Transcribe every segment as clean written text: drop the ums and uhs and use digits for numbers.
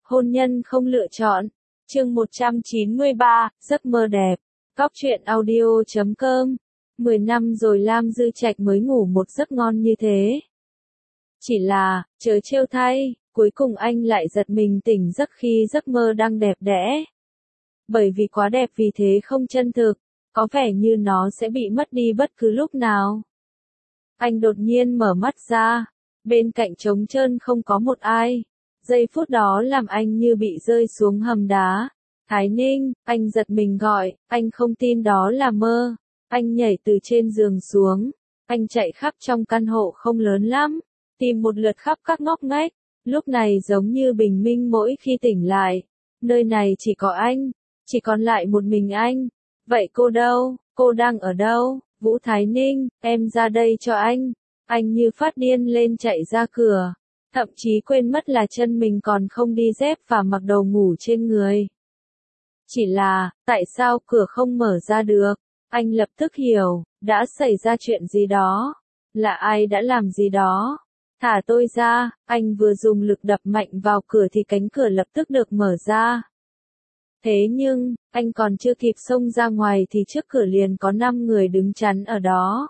Hôn nhân không lựa chọn. Chương 193, giấc mơ đẹp. Cóc truyện audio.com. 10 năm rồi Lam Dư Trạch mới ngủ một giấc ngon như thế. Chỉ là, chớ trêu thay, cuối cùng anh lại giật mình tỉnh giấc khi giấc mơ đang đẹp đẽ. Bởi vì quá đẹp vì thế không chân thực, có vẻ như nó sẽ bị mất đi bất cứ lúc nào. Anh đột nhiên mở mắt ra, bên cạnh trống trơn không có một ai. Giây phút đó làm anh như bị rơi xuống hầm đá. Thái Ninh, anh giật mình gọi, anh không tin đó là mơ. Anh nhảy từ trên giường xuống, anh chạy khắp trong căn hộ không lớn lắm, tìm một lượt khắp các ngóc ngách, lúc này giống như bình minh mỗi khi tỉnh lại. Nơi này chỉ có anh, chỉ còn lại một mình anh. Vậy cô đâu, cô đang ở đâu? Vũ Thái Ninh, em ra đây cho anh. Anh như phát điên lên chạy ra cửa, thậm chí quên mất là chân mình còn không đi dép và mặc đồ ngủ trên người. Chỉ là, tại sao cửa không mở ra được? Anh lập tức hiểu, đã xảy ra chuyện gì đó. Là ai đã làm gì đó? Thả tôi ra, anh vừa dùng lực đập mạnh vào cửa thì cánh cửa lập tức được mở ra. Thế nhưng, anh còn chưa kịp xông ra ngoài thì trước cửa liền có 5 người đứng chắn ở đó.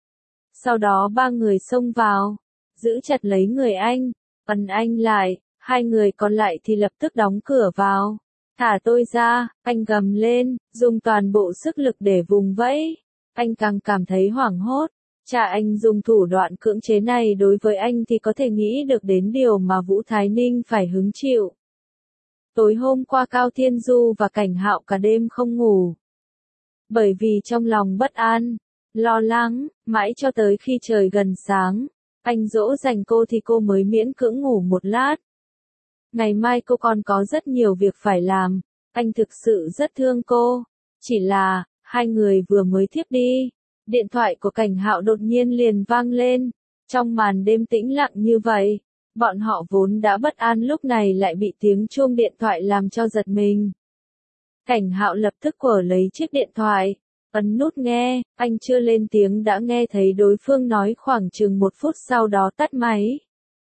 Sau đó 3 người xông vào, giữ chặt lấy người anh, ấn anh lại, 2 người còn lại thì lập tức đóng cửa vào. Thả tôi ra, anh gầm lên, dùng toàn bộ sức lực để vùng vẫy. Anh càng cảm thấy hoảng hốt. Cha anh dùng thủ đoạn cưỡng chế này đối với anh thì có thể nghĩ được đến điều mà Vũ Thái Ninh phải hứng chịu. Tối hôm qua Cao Thiên Du và Cảnh Hạo cả đêm không ngủ. Bởi vì trong lòng bất an, lo lắng, mãi cho tới khi trời gần sáng, anh dỗ dành cô thì cô mới miễn cưỡng ngủ một lát. Ngày mai cô còn có rất nhiều việc phải làm, anh thực sự rất thương cô. Chỉ là, 2 người vừa mới thiếp đi, điện thoại của Cảnh Hạo đột nhiên liền vang lên. Trong màn đêm tĩnh lặng như vậy, bọn họ vốn đã bất an lúc này lại bị tiếng chuông điện thoại làm cho giật mình. Cảnh Hạo lập tức quở lấy chiếc điện thoại, ấn nút nghe, anh chưa lên tiếng đã nghe thấy đối phương nói khoảng chừng 1 phút sau đó tắt máy.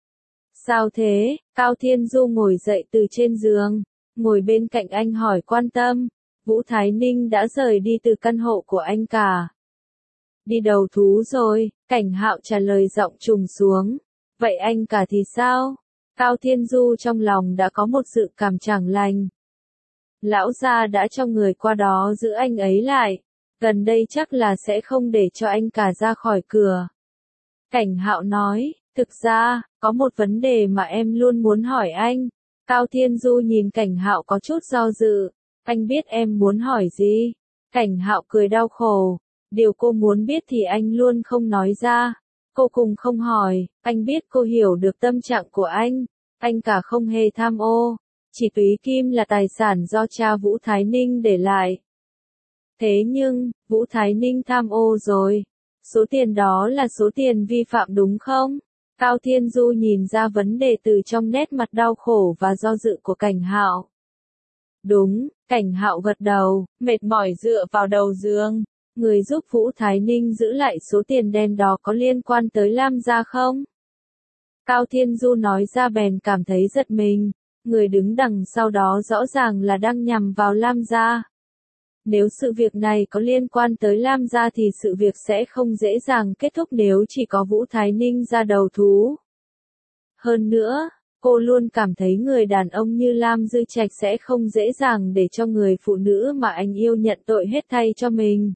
Sao thế? Cao Thiên Du ngồi dậy từ trên giường, ngồi bên cạnh anh hỏi quan tâm. Vũ Thái Ninh đã rời đi từ căn hộ của anh cả. Đi đầu thú rồi, Cảnh Hạo trả lời giọng trùng xuống. Vậy anh cả thì sao? Cao Thiên Du trong lòng đã có một sự cảm chẳng lành. Lão gia đã cho người qua đó giữ anh ấy lại. Gần đây chắc là sẽ không để cho anh cả ra khỏi cửa. Cảnh Hạo nói, thực ra, có một vấn đề mà em luôn muốn hỏi anh. Cao Thiên Du nhìn Cảnh Hạo có chút do dự. Anh biết em muốn hỏi gì? Cảnh Hạo cười đau khổ. Điều cô muốn biết thì anh luôn không nói ra. Cô cùng không hỏi, anh biết cô hiểu được tâm trạng của anh cả không hề tham ô. Chỉ túy kim là tài sản do cha Vũ Thái Ninh để lại. Thế nhưng, Vũ Thái Ninh tham ô rồi. Số tiền đó là số tiền vi phạm đúng không? Cao Thiên Du nhìn ra vấn đề từ trong nét mặt đau khổ và do dự của Cảnh Hạo. Đúng, Cảnh Hạo gật đầu, mệt mỏi dựa vào đầu giường. Người giúp Vũ Thái Ninh giữ lại số tiền đen đó có liên quan tới Lam gia không? Cao Thiên Du nói ra bèn cảm thấy giật mình. Người đứng đằng sau đó rõ ràng là đang nhằm vào Lam gia. Nếu sự việc này có liên quan tới Lam gia thì sự việc sẽ không dễ dàng kết thúc nếu chỉ có Vũ Thái Ninh ra đầu thú. Hơn nữa, cô luôn cảm thấy người đàn ông như Lam Dư Trạch sẽ không dễ dàng để cho người phụ nữ mà anh yêu nhận tội hết thay cho mình.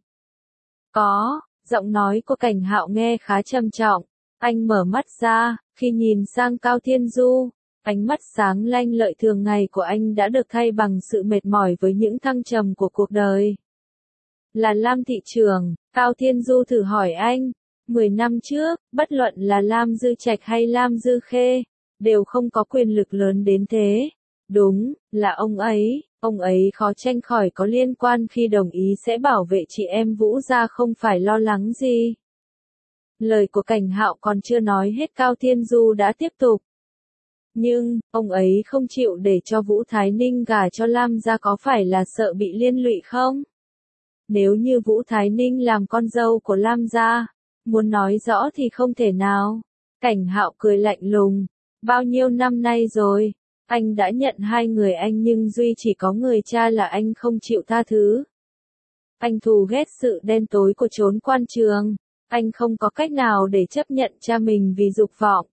Giọng nói của Cảnh Hạo nghe khá trầm trọng. Anh mở mắt ra, khi nhìn sang Cao Thiên Du, ánh mắt sáng lanh lợi thường ngày của anh đã được thay bằng sự mệt mỏi với những thăng trầm của cuộc đời. Là Lam thị trưởng, Cao Thiên Du thử hỏi anh. 10 năm trước, bất luận là Lam Dư Trạch hay Lam Dư Khê, đều không có quyền lực lớn đến thế. Đúng, là ông ấy khó tránh khỏi có liên quan khi đồng ý sẽ bảo vệ chị em Vũ gia không phải lo lắng gì. Lời của Cảnh Hạo còn chưa nói hết Cao Thiên Du đã tiếp tục. Nhưng, ông ấy không chịu để cho Vũ Thái Ninh gả cho Lam gia có phải là sợ bị liên lụy không? Nếu như Vũ Thái Ninh làm con dâu của Lam gia, muốn nói rõ thì không thể nào. Cảnh Hạo cười lạnh lùng. Bao nhiêu năm nay rồi, Anh đã nhận hai người anh nhưng duy chỉ có người cha là anh không chịu tha thứ. Anh thù ghét sự đen tối của chốn quan trường. Anh không có cách nào để chấp nhận cha mình vì dục vọng.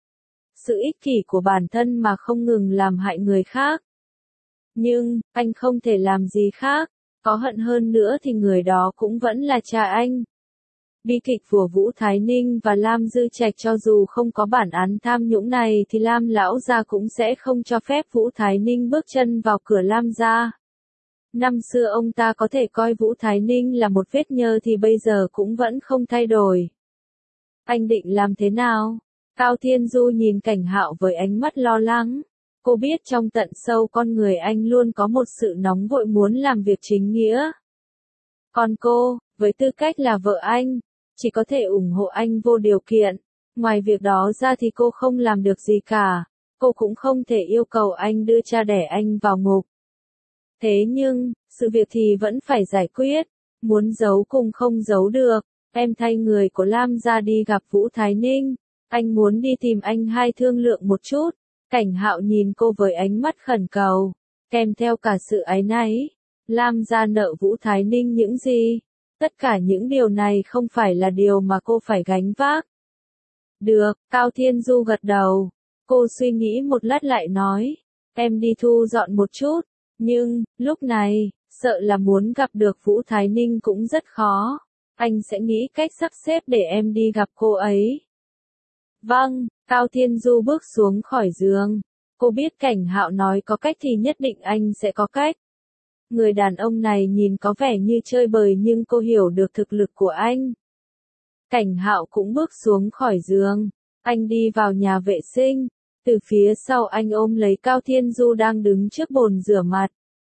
Sự ích kỷ của bản thân mà không ngừng làm hại người khác. Nhưng, anh không thể làm gì khác. Có hận hơn nữa thì người đó cũng vẫn là cha anh. Bi kịch của Vũ Thái Ninh và Lam Dư Trạch cho dù không có bản án tham nhũng này thì Lam lão gia cũng sẽ không cho phép Vũ Thái Ninh bước chân vào cửa Lam gia. Năm xưa ông ta có thể coi Vũ Thái Ninh là một vết nhơ thì bây giờ cũng vẫn không thay đổi. Anh định làm thế nào? Cao Thiên Du nhìn Cảnh Hạo với ánh mắt lo lắng. Cô biết trong tận sâu con người anh luôn có một sự nóng vội muốn làm việc chính nghĩa. Còn cô, với tư cách là vợ anh, chỉ có thể ủng hộ anh vô điều kiện. Ngoài việc đó ra thì cô không làm được gì cả. Cô cũng không thể yêu cầu anh đưa cha đẻ anh vào ngục. Thế nhưng, sự việc thì vẫn phải giải quyết. Muốn giấu cũng không giấu được. Em thay người của Lam gia đi gặp Vũ Thái Ninh. Anh muốn đi tìm anh hai thương lượng một chút. Cảnh Hạo nhìn cô với ánh mắt khẩn cầu, kèm theo cả sự áy náy. Lam gia nợ Vũ Thái Ninh những gì? Tất cả những điều này không phải là điều mà cô phải gánh vác. Được, Cao Thiên Du gật đầu. Cô suy nghĩ một lát lại nói, em đi thu dọn một chút. Nhưng, lúc này, sợ là muốn gặp được Vũ Thái Ninh cũng rất khó. Anh sẽ nghĩ cách sắp xếp để em đi gặp cô ấy. Vâng, Cao Thiên Du bước xuống khỏi giường. Cô biết Cảnh Hạo nói có cách thì nhất định anh sẽ có cách. Người đàn ông này nhìn có vẻ như chơi bời nhưng cô hiểu được thực lực của anh. Cảnh Hạo cũng bước xuống khỏi giường. Anh đi vào nhà vệ sinh. Từ phía sau anh ôm lấy Cao Thiên Du đang đứng trước bồn rửa mặt.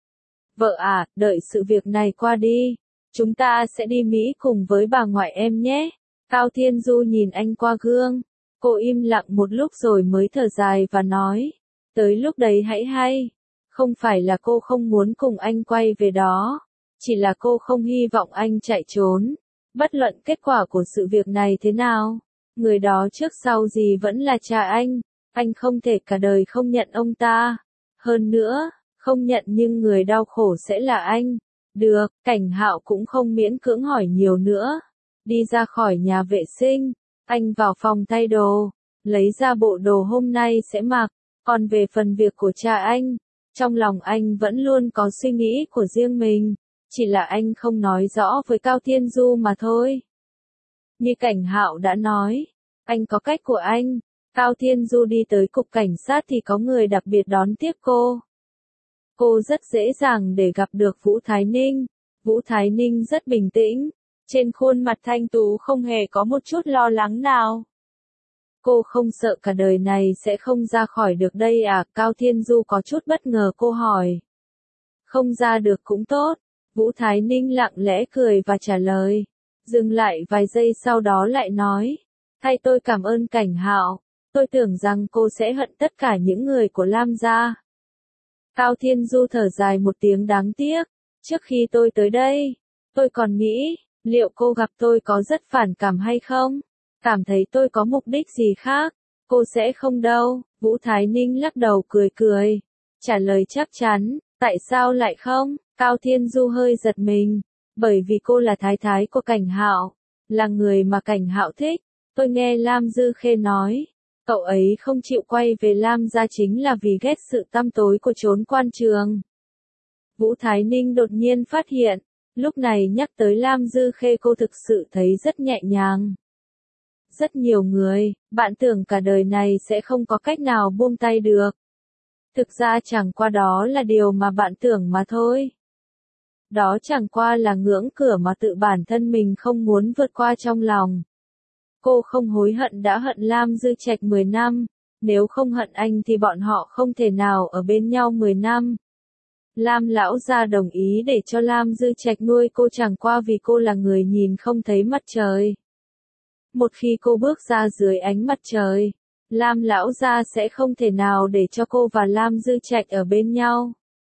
Vợ à, đợi sự việc này qua đi. Chúng ta sẽ đi Mỹ cùng với bà ngoại em nhé. Cao Thiên Du nhìn anh qua gương. Cô im lặng một lúc rồi mới thở dài và nói. Tới lúc đấy hãy hay. Không phải là cô không muốn cùng anh quay về đó. Chỉ là cô không hy vọng anh chạy trốn. Bất luận kết quả của sự việc này thế nào. Người đó trước sau gì vẫn là cha anh. Anh không thể cả đời không nhận ông ta. Hơn nữa, không nhận nhưng người đau khổ sẽ là anh. Được, Cảnh Hạo cũng không miễn cưỡng hỏi nhiều nữa. Đi ra khỏi nhà vệ sinh. Anh vào phòng thay đồ. Lấy ra bộ đồ hôm nay sẽ mặc. Còn về phần việc của cha anh. Trong lòng anh vẫn luôn có suy nghĩ của riêng mình. Chỉ là anh không nói rõ với Cao Thiên Du mà thôi. Như Cảnh Hạo đã nói. Anh có cách của anh. Cao Thiên Du đi tới cục cảnh sát thì có người đặc biệt đón tiếp cô. Cô rất dễ dàng để gặp được Vũ Thái Ninh. Vũ Thái Ninh rất bình tĩnh. Trên khuôn mặt thanh tú không hề có một chút lo lắng nào. Cô không sợ cả đời này sẽ không ra khỏi được đây à? Cao Thiên Du có chút bất ngờ cô hỏi. Không ra được cũng tốt. Vũ Thái Ninh lặng lẽ cười và trả lời. Dừng lại vài giây sau đó lại nói. Thay tôi cảm ơn Cảnh Hạo. Tôi tưởng rằng cô sẽ hận tất cả những người của Lam gia. Cao Thiên Du thở dài một tiếng đáng tiếc. Trước khi tôi tới đây, tôi còn nghĩ, liệu cô gặp tôi có rất phản cảm hay không? Cảm thấy tôi có mục đích gì khác? Cô sẽ không đâu. Vũ Thái Ninh lắc đầu cười cười. Trả lời chắc chắn, tại sao lại không? Cao Thiên Du hơi giật mình. Bởi vì cô là thái thái của Cảnh Hạo. Là người mà Cảnh Hạo thích. Tôi nghe Lam Dư Khê nói. Cậu ấy không chịu quay về Lam gia chính là vì ghét sự tăm tối của chốn quan trường. Vũ Thái Ninh đột nhiên phát hiện. Lúc này nhắc tới Lam Dư Khê cô thực sự thấy rất nhẹ nhàng. Rất nhiều người, bạn tưởng cả đời này sẽ không có cách nào buông tay được. Thực ra chẳng qua đó là điều mà bạn tưởng mà thôi. Đó chẳng qua là ngưỡng cửa mà tự bản thân mình không muốn vượt qua trong lòng. Cô không hối hận đã hận Lam Dư Trạch 10 năm. Nếu không hận anh thì bọn họ không thể nào ở bên nhau 10 năm. Lam lão gia đồng ý để cho Lam Dư Trạch nuôi cô chẳng qua vì cô là người nhìn không thấy mặt trời. Một khi cô bước ra dưới ánh mặt trời, Lam lão gia sẽ không thể nào để cho cô và Lam Dư Trạch ở bên nhau.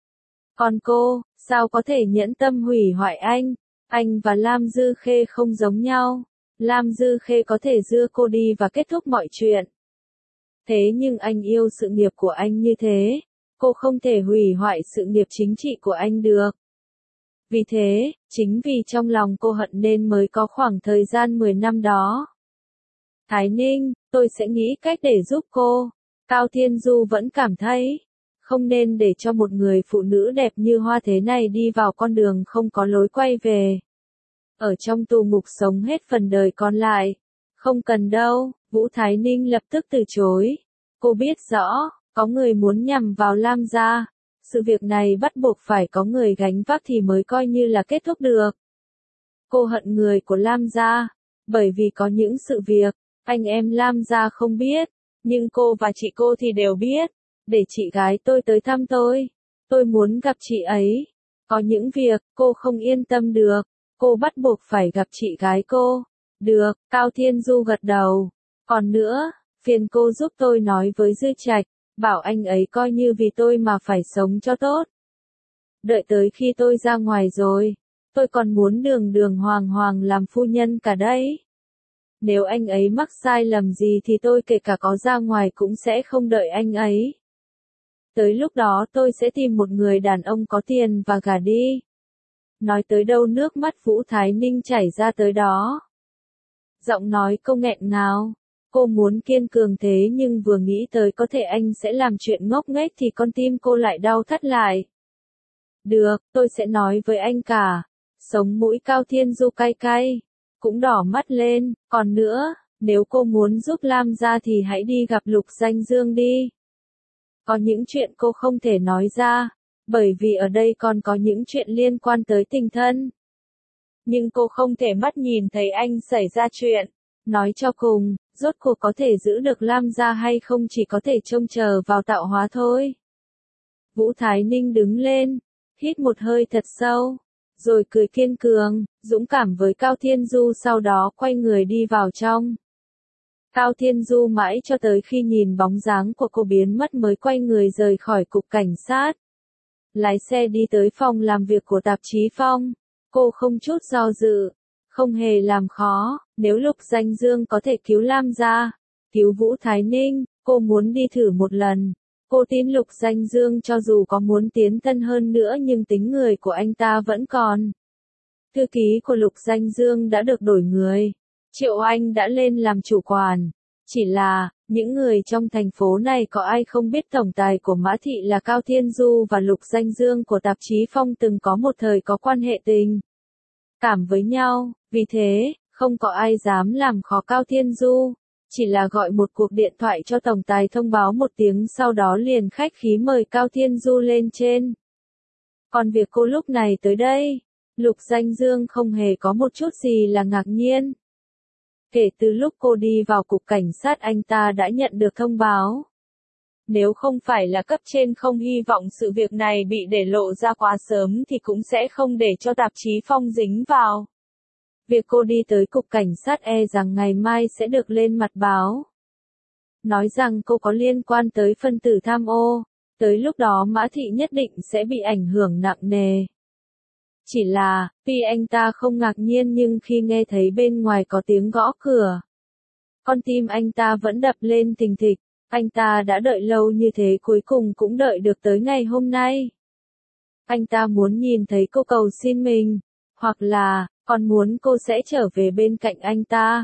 Còn cô, sao có thể nhẫn tâm hủy hoại anh? Anh và Lam Dư Khê không giống nhau. Lam Dư Khê có thể đưa cô đi và kết thúc mọi chuyện. Thế nhưng anh yêu sự nghiệp của anh như thế, cô không thể hủy hoại sự nghiệp chính trị của anh được. Vì thế, chính vì trong lòng cô hận nên mới có khoảng thời gian 10 năm đó. Thái Ninh, tôi sẽ nghĩ cách để giúp cô. Cao Thiên Du vẫn cảm thấy, không nên để cho một người phụ nữ đẹp như Hoa thế này đi vào con đường không có lối quay về. Ở trong tù ngục sống hết phần đời còn lại. Không cần đâu, Vũ Thái Ninh lập tức từ chối. Cô biết rõ, có người muốn nhằm vào Lam gia. Sự việc này bắt buộc phải có người gánh vác thì mới coi như là kết thúc được. Cô hận người của Lam gia, bởi vì có những sự việc, anh em Lam gia không biết, nhưng cô và chị cô thì đều biết. Để chị gái tôi tới thăm tôi muốn gặp chị ấy. Có những việc, cô không yên tâm được, cô bắt buộc phải gặp chị gái cô. Được, Cao Thiên Du gật đầu. Còn nữa, phiền cô giúp tôi nói với Dư Trạch, bảo anh ấy coi như vì tôi mà phải sống cho tốt. Đợi tới khi tôi ra ngoài rồi, tôi còn muốn đường đường hoàng hoàng làm phu nhân cả đấy. Nếu anh ấy mắc sai lầm gì thì tôi kể cả có ra ngoài cũng sẽ không đợi anh ấy. Tới lúc đó tôi sẽ tìm một người đàn ông có tiền và gả đi. Nói tới đâu nước mắt Vũ Thái Ninh chảy ra tới đó. Giọng nói cô nghẹn ngào. Cô muốn kiên cường thế nhưng vừa nghĩ tới có thể anh sẽ làm chuyện ngốc nghếch thì con tim cô lại đau thắt lại. Được, tôi sẽ nói với anh cả. Sống mũi Cao Thiên Du cay cay, cũng đỏ mắt lên. Còn nữa, nếu cô muốn giúp Lam gia thì hãy đi gặp Lục Danh Dương đi. Có những chuyện cô không thể nói ra, bởi vì ở đây còn có những chuyện liên quan tới tình thân. Nhưng cô không thể mắt nhìn thấy anh xảy ra chuyện. Nói cho cùng, rốt cuộc có thể giữ được Lam gia hay không chỉ có thể trông chờ vào tạo hóa thôi. Vũ Thái Ninh đứng lên, hít một hơi thật sâu, rồi cười kiên cường, dũng cảm với Cao Thiên Du, sau đó quay người đi vào trong. Cao Thiên Du mãi cho tới khi nhìn bóng dáng của cô biến mất mới quay người rời khỏi cục cảnh sát. Lái xe đi tới phòng làm việc của tạp chí Phong. Cô không chút do dự, không hề làm khó, nếu Lục Danh Dương có thể cứu Lam gia, cứu Vũ Thái Ninh, cô muốn đi thử một lần. Cô tin Lục Danh Dương cho dù có muốn tiến thân hơn nữa nhưng tính người của anh ta vẫn còn. Thư ký của Lục Danh Dương đã được đổi người. Triệu Anh đã lên làm chủ quản. Chỉ là, những người trong thành phố này có ai không biết tổng tài của Mã Thị là Cao Thiên Du và Lục Danh Dương của tạp chí Phong từng có một thời có quan hệ tình cảm với nhau, vì thế, không có ai dám làm khó Cao Thiên Du. Chỉ là gọi một cuộc điện thoại cho tổng tài thông báo một tiếng sau đó liền khách khí mời Cao Thiên Du lên trên. Còn việc cô lúc này tới đây, Lục Danh Dương không hề có một chút gì là ngạc nhiên. Kể từ lúc cô đi vào cục cảnh sát anh ta đã nhận được thông báo. Nếu không phải là cấp trên không hy vọng sự việc này bị để lộ ra quá sớm thì cũng sẽ không để cho tạp chí Phong dính vào. Việc cô đi tới cục cảnh sát e rằng ngày mai sẽ được lên mặt báo. Nói rằng cô có liên quan tới phân tử tham ô, tới lúc đó Mã Thị nhất định sẽ bị ảnh hưởng nặng nề. Chỉ là, tuy anh ta không ngạc nhiên nhưng khi nghe thấy bên ngoài có tiếng gõ cửa, con tim anh ta vẫn đập lên thình thịch. Anh ta đã đợi lâu như thế cuối cùng cũng đợi được tới ngày hôm nay. Anh ta muốn nhìn thấy cô cầu xin mình, hoặc là, còn muốn cô sẽ trở về bên cạnh anh ta.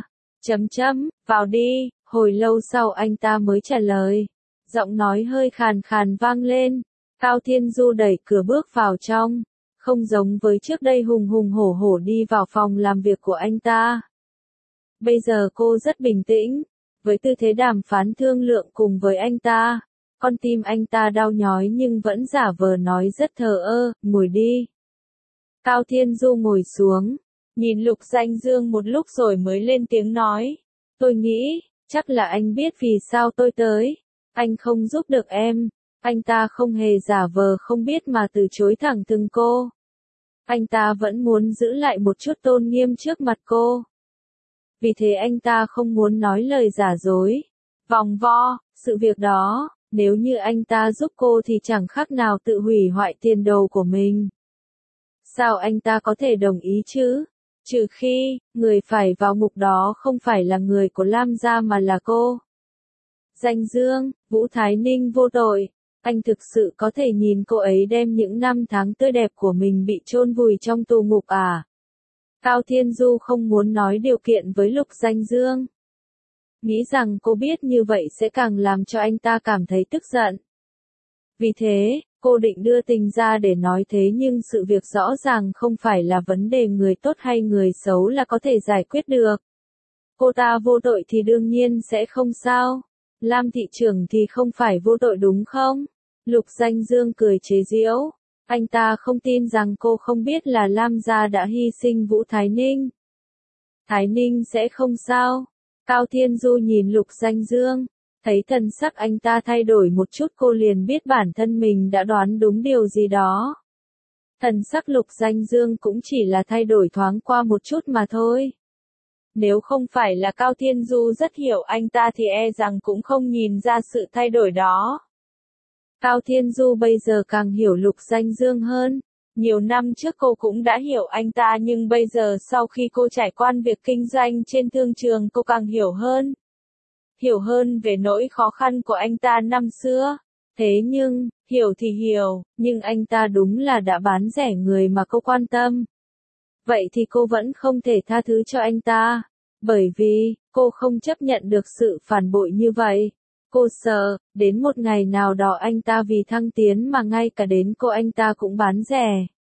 Vào đi, hồi lâu sau anh ta mới trả lời. Giọng nói hơi khàn khàn vang lên. Cao Thiên Du đẩy cửa bước vào trong. Không giống với trước đây hùng hùng hổ hổ đi vào phòng làm việc của anh ta. Bây giờ cô rất bình tĩnh, với tư thế đàm phán thương lượng cùng với anh ta. Con tim anh ta đau nhói nhưng vẫn giả vờ nói rất thờ ơ, ngồi đi. Cao Thiên Du ngồi xuống, nhìn Lục Danh Dương một lúc rồi mới lên tiếng nói. Tôi nghĩ, chắc là anh biết vì sao tôi tới. Anh không giúp được em. Anh ta không hề giả vờ không biết mà từ chối thẳng thừng cô. Anh ta vẫn muốn giữ lại một chút tôn nghiêm trước mặt cô. Vì thế anh ta không muốn nói lời giả dối, vòng vo, sự việc đó, nếu như anh ta giúp cô thì chẳng khác nào tự hủy hoại tiền đồ của mình. Sao anh ta có thể đồng ý chứ? Trừ khi, người phải vào ngục đó không phải là người của Lam gia mà là cô. Danh Dương, Vũ Thái Ninh vô tội. Anh thực sự có thể nhìn cô ấy đem những năm tháng tươi đẹp của mình bị chôn vùi trong tù ngục à? Cao Thiên Du không muốn nói điều kiện với Lục Danh Dương. Nghĩ rằng cô biết như vậy sẽ càng làm cho anh ta cảm thấy tức giận. Vì thế, cô định đưa tình ra để nói thế nhưng sự việc rõ ràng không phải là vấn đề người tốt hay người xấu là có thể giải quyết được. Cô ta vô tội thì đương nhiên sẽ không sao. Lam thị trưởng thì không phải vô tội đúng không? Lục Danh Dương cười chế giễu. Anh ta không tin rằng cô không biết là Lam gia đã hy sinh Vũ Thái Ninh. Thái Ninh sẽ không sao. Cao Thiên Du nhìn Lục Danh Dương. Thấy thần sắc anh ta thay đổi một chút cô liền biết bản thân mình đã đoán đúng điều gì đó. Thần sắc Lục Danh Dương cũng chỉ là thay đổi thoáng qua một chút mà thôi. Nếu không phải là Cao Thiên Du rất hiểu anh ta thì e rằng cũng không nhìn ra sự thay đổi đó. Cao Thiên Du bây giờ càng hiểu Lục Danh Dương hơn. Nhiều năm trước cô cũng đã hiểu anh ta nhưng bây giờ sau khi cô trải qua việc kinh doanh trên thương trường cô càng hiểu hơn. Hiểu hơn về nỗi khó khăn của anh ta năm xưa. Thế nhưng, hiểu thì hiểu, nhưng anh ta đúng là đã bán rẻ người mà cô quan tâm. Vậy thì cô vẫn không thể tha thứ cho anh ta. Bởi vì, cô không chấp nhận được sự phản bội như vậy. Cô sợ, đến một ngày nào đó anh ta vì thăng tiến mà ngay cả đến cô anh ta cũng bán rẻ.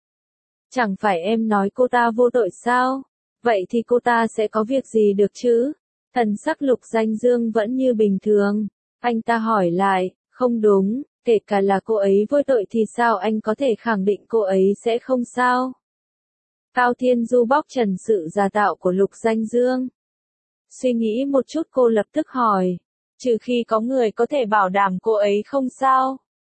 Chẳng phải em nói cô ta vô tội sao? Vậy thì cô ta sẽ có việc gì được chứ? Thần sắc Lục Danh Dương vẫn như bình thường. Anh ta hỏi lại, không đúng, kể cả là cô ấy vô tội thì sao anh có thể khẳng định cô ấy sẽ không sao? Cao Thiên Du bóc trần sự giả tạo của Lục Danh Dương. Suy nghĩ một chút cô lập tức hỏi, trừ khi có người có thể bảo đảm cô ấy không sao.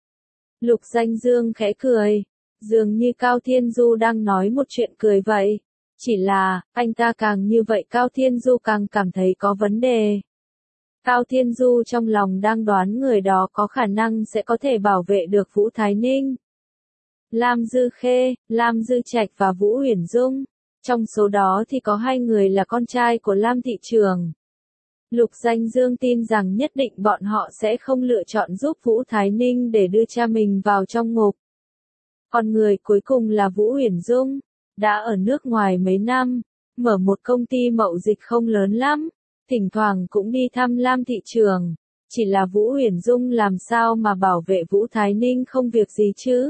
Lục Danh Dương khẽ cười, dường như Cao Thiên Du đang nói một chuyện cười vậy. Chỉ là, anh ta càng như vậy Cao Thiên Du càng cảm thấy có vấn đề. Cao Thiên Du trong lòng đang đoán người đó có khả năng sẽ có thể bảo vệ được Vũ Thái Ninh. Lam Dư Khê, Lam Dư Trạch và Vũ Uyển Dung. Trong số đó thì có 2 người là con trai của Lam thị trưởng. Lục Danh Dương tin rằng nhất định bọn họ sẽ không lựa chọn giúp Vũ Thái Ninh để đưa cha mình vào trong ngục. Còn người cuối cùng là Vũ Uyển Dung, đã ở nước ngoài mấy năm, mở một công ty mậu dịch không lớn lắm, thỉnh thoảng cũng đi thăm Lam thị trường. Chỉ là Vũ Uyển Dung làm sao mà bảo vệ Vũ Thái Ninh không việc gì chứ?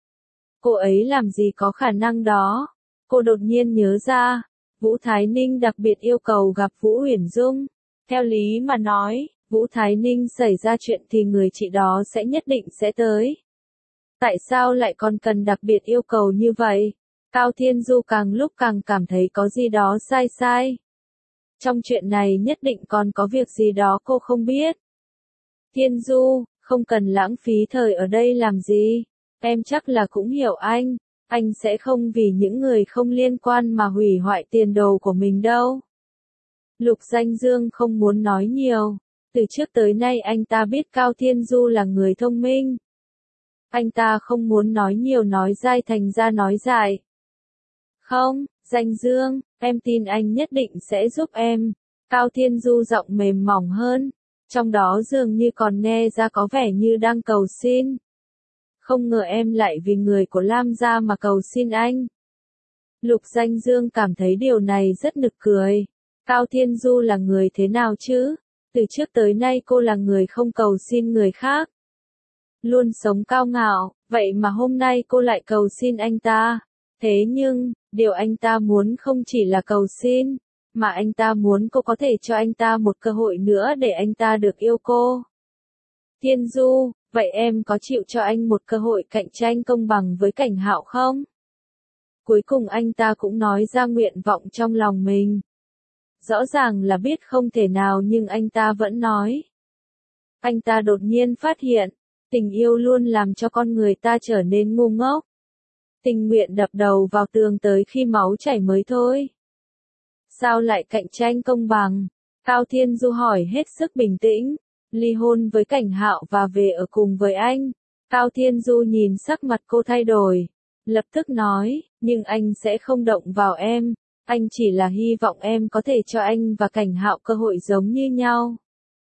Cô ấy làm gì có khả năng đó? Cô đột nhiên nhớ ra, Vũ Thái Ninh đặc biệt yêu cầu gặp Vũ Uyển Dung. Theo lý mà nói, Vũ Thái Ninh xảy ra chuyện thì người chị đó sẽ nhất định sẽ tới. Tại sao lại còn cần đặc biệt yêu cầu như vậy? Cao Thiên Du càng lúc càng cảm thấy có gì đó sai sai. Trong chuyện này nhất định còn có việc gì đó cô không biết. Thiên Du, không cần lãng phí thời ở đây làm gì. Em chắc là cũng hiểu anh sẽ không vì những người không liên quan mà hủy hoại tiền đồ của mình đâu. Lục Danh Dương không muốn nói nhiều. Từ trước tới nay anh ta biết Cao Thiên Du là người thông minh. Anh ta không muốn nói nhiều nói dai thành ra nói dài. Không, Danh Dương, em tin anh nhất định sẽ giúp em. Cao Thiên Du giọng mềm mỏng hơn. Trong đó dường như còn nghe ra có vẻ như đang cầu xin. Không ngờ em lại vì người của Lam gia mà cầu xin anh. Lục Danh Dương cảm thấy điều này rất nực cười. Cao Thiên Du là người thế nào chứ? Từ trước tới nay cô là người không cầu xin người khác. Luôn sống cao ngạo, vậy mà hôm nay cô lại cầu xin anh ta. Thế nhưng, điều anh ta muốn không chỉ là cầu xin, mà anh ta muốn cô có thể cho anh ta một cơ hội nữa để anh ta được yêu cô. Thiên Du, vậy em có chịu cho anh một cơ hội cạnh tranh công bằng với Cảnh Hạo không? Cuối cùng anh ta cũng nói ra nguyện vọng trong lòng mình. Rõ ràng là biết không thể nào nhưng anh ta vẫn nói. Anh ta đột nhiên phát hiện, tình yêu luôn làm cho con người ta trở nên ngu ngốc. Tình nguyện đập đầu vào tường tới khi máu chảy mới thôi. Sao lại cạnh tranh công bằng? Cao Thiên Du hỏi hết sức bình tĩnh. Ly hôn với Cảnh Hạo và về ở cùng với anh. Cao Thiên Du nhìn sắc mặt cô thay đổi. Lập tức nói, nhưng anh sẽ không động vào em. Anh chỉ là hy vọng em có thể cho anh và Cảnh Hạo cơ hội giống như nhau.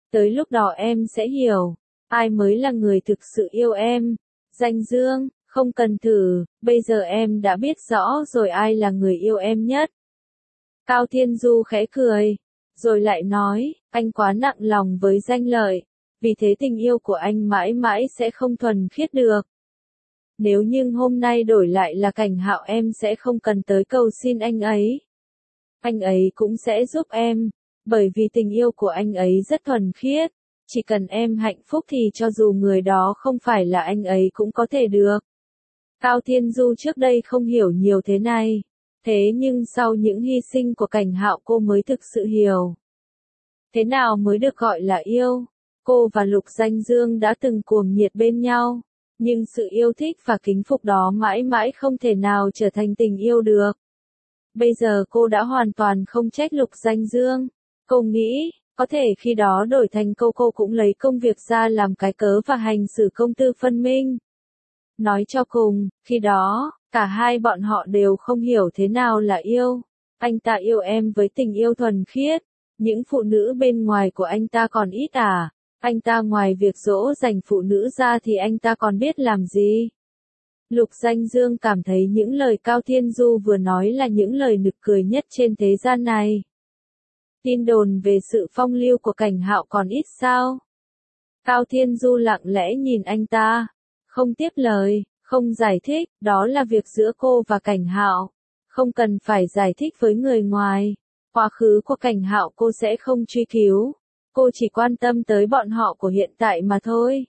Tới lúc đó em sẽ hiểu, ai mới là người thực sự yêu em. Danh Dương, không cần thử, bây giờ em đã biết rõ rồi ai là người yêu em nhất. Cao Thiên Du khẽ cười, rồi lại nói, anh quá nặng lòng với danh lợi, vì thế tình yêu của anh mãi mãi sẽ không thuần khiết được. Nếu như hôm nay đổi lại là Cảnh Hạo em sẽ không cần tới cầu xin anh ấy. Anh ấy cũng sẽ giúp em, bởi vì tình yêu của anh ấy rất thuần khiết. Chỉ cần em hạnh phúc thì cho dù người đó không phải là anh ấy cũng có thể được. Cao Thiên Du trước đây không hiểu nhiều thế này. Thế nhưng sau những hy sinh của Cảnh Hạo cô mới thực sự hiểu. Thế nào mới được gọi là yêu? Cô và Lục Danh Dương đã từng cuồng nhiệt bên nhau. Nhưng sự yêu thích và kính phục đó mãi mãi không thể nào trở thành tình yêu được. Bây giờ cô đã hoàn toàn không trách Lục Danh Dương. Cô nghĩ, có thể khi đó đổi thành cô cũng lấy công việc ra làm cái cớ và hành xử công tư phân minh. Nói cho cùng, khi đó, cả hai bọn họ đều không hiểu thế nào là yêu. Anh ta yêu em với tình yêu thuần khiết. Những phụ nữ bên ngoài của anh ta còn ít à? Anh ta ngoài việc dỗ dành phụ nữ ra thì anh ta còn biết làm gì? Lục Danh Dương cảm thấy những lời Cao Thiên Du vừa nói là những lời nực cười nhất trên thế gian này. Tin đồn về sự phong lưu của Cảnh Hạo còn ít sao? Cao Thiên Du lặng lẽ nhìn anh ta, không tiếp lời, không giải thích, đó là việc giữa cô và Cảnh Hạo, không cần phải giải thích với người ngoài. Quá khứ của Cảnh Hạo cô sẽ không truy cứu, cô chỉ quan tâm tới bọn họ của hiện tại mà thôi.